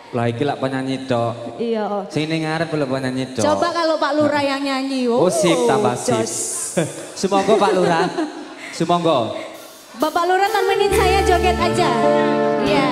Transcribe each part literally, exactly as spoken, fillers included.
Lah iki lak penyanyi dok. Iya. Sing ning ngarep lho penyanyi dok. Coba kalau Pak Lurah yang nyanyi. Oh, oh sip tambah sip. Sumangga Pak Lurah. Sumangga. Bapak Lurah temenin saya joget aja. Iya.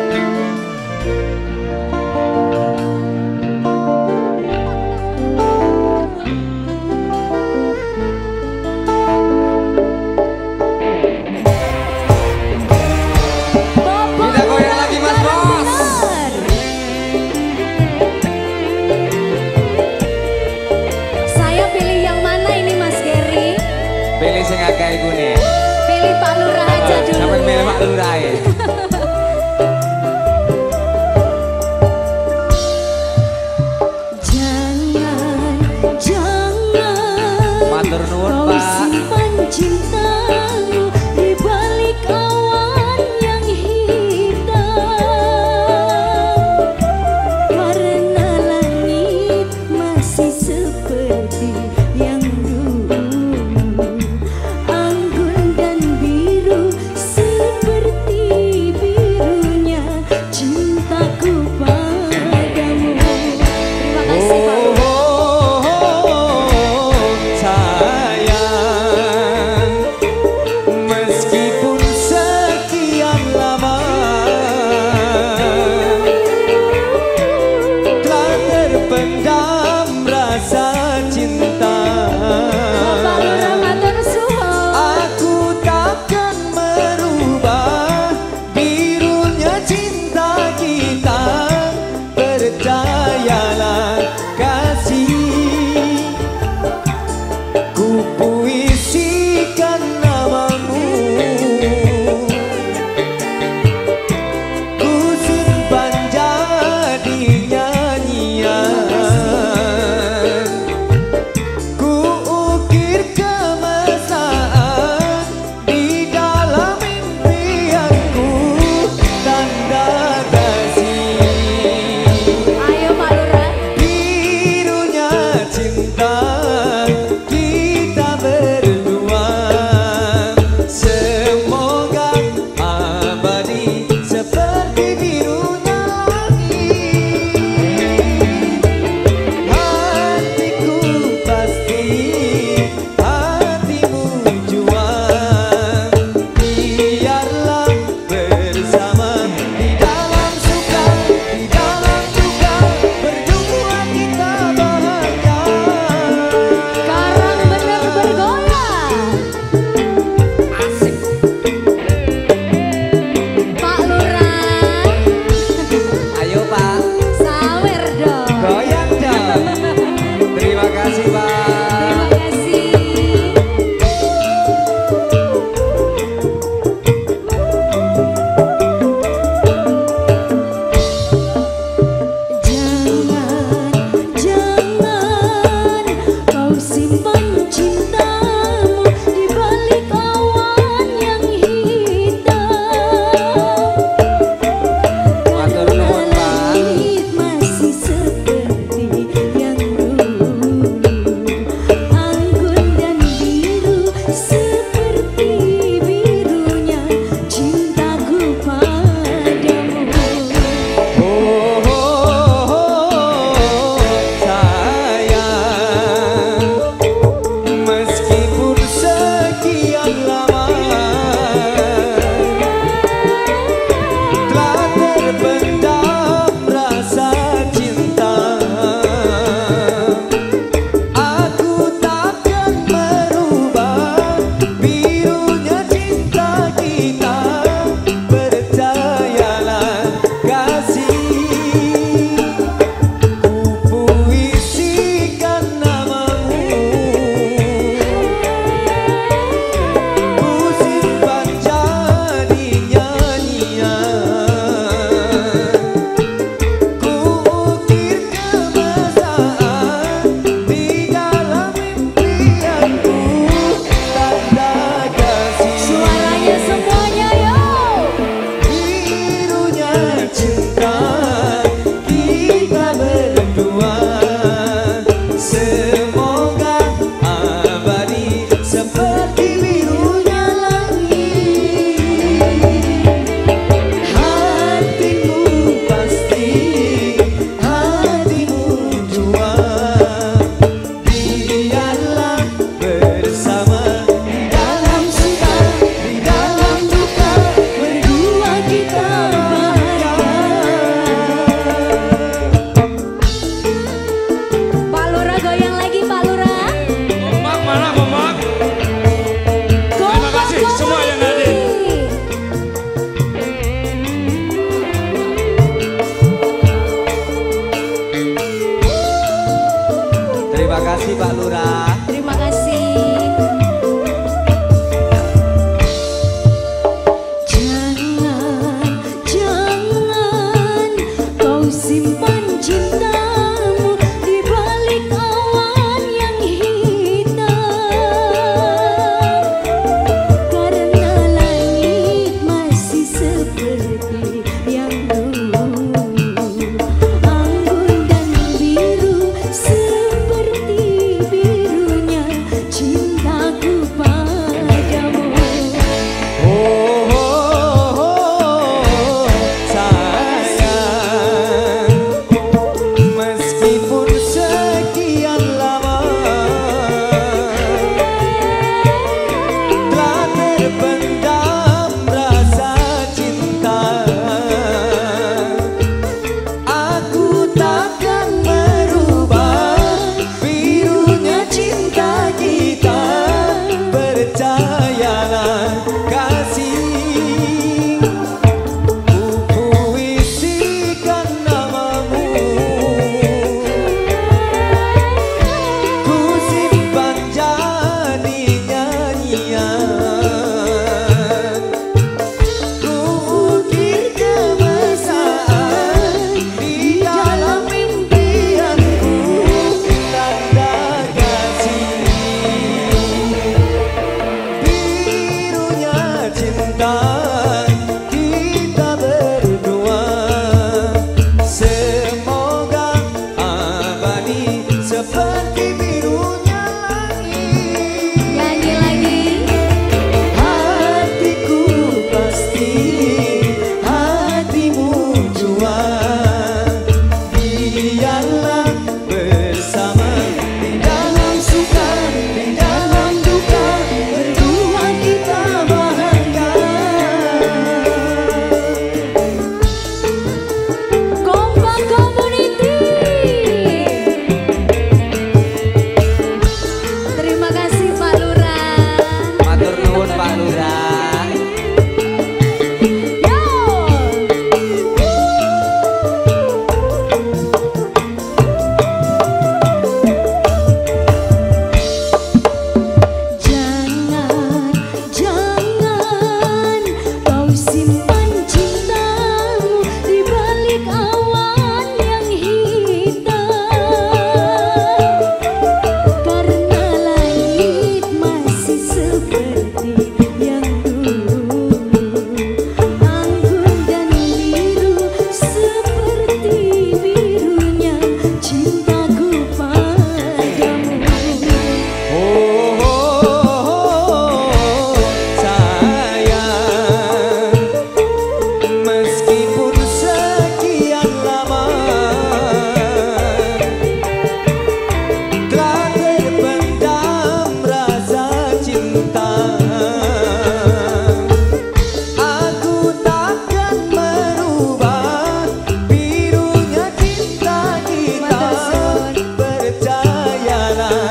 Pilih sing akeh iku nih. Pilih Pak Lurah aja dulu. Sampai pilih Pak Lurah ya. Jangan, jangan. Matur nuwun Kau Pak. simpan cintamu di balik awan yang hitam. Karena langit masih seperti yang anggun dan biru seperti biru. kasih Pak Lurah. Terima kasih. Jangan, jangan kau simpan cintamu di balik awan yang hitam, karena langit masih seperti yang dulu, anggun dan biru seperti birunya cintaku padamu. Oh, oh, oh, sayang, meskipun sekian lama telah terpendam rasa cinta, aku takkan merubah birunya cinta kita. Percayalah kasih, ku puisikan namamu, ku simpan jadi nyanyian, ku ukir kemesraan di dalam impianku, tanda kasih. Birunya cinta kita berdua, semoga abadi seperti birunya langit. Nyanyi lagi. Hatiku pasti, hatimu jua, biarlah bersama di dalam suka, di dalam duka, berdua kita bahagia. Kompak Community. Terima kasih Pak Lurah. Matur nuwun Pak Lurah. Yo. Jangan, jangan kau simpan cintamu di balik awan yang hitam, karena langit masih seperti yang dulu, anggun dan biru seperti birunya cintaku padamu. Oh, oh, oh, sayang, meskipun sekian lama telah terpendam rasa cinta, aku takkan merubah birunya cinta kita. Percayalah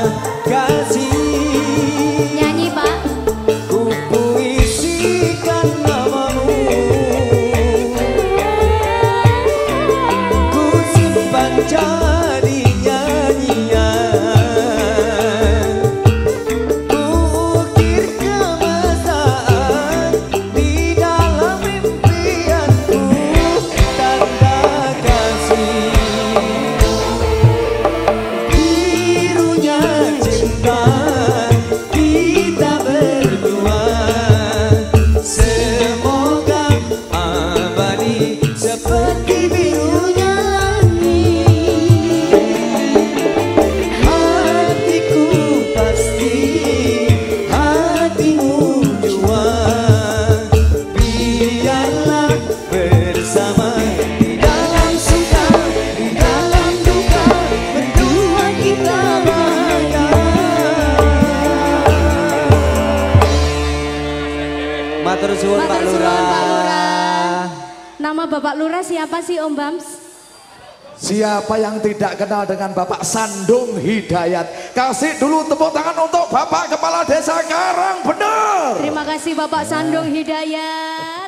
kasih, Nyanyi Pak. ku puisikan namamu, ku simpan jadi nyanyian, ku ukir kemesraan di dalam impianku, tanda kasih. Birunya cinta kita berdua, semoga abadi seperti birunya langit. Hatiku pasti, hatimu jua, biarlah bersama di dalam suka, di dalam duka, berdua kita bahagia. Matur suwun Pak Matur suwun, Lurah. Pak Lurah. Nama Bapak Lurah siapa sih Om Bams? Siapa yang tidak kenal dengan Bapak Sandung Hidayat? Kasih dulu tepuk tangan untuk Bapak Kepala Desa Karangbener. Terima kasih Bapak Sandung Hidayat.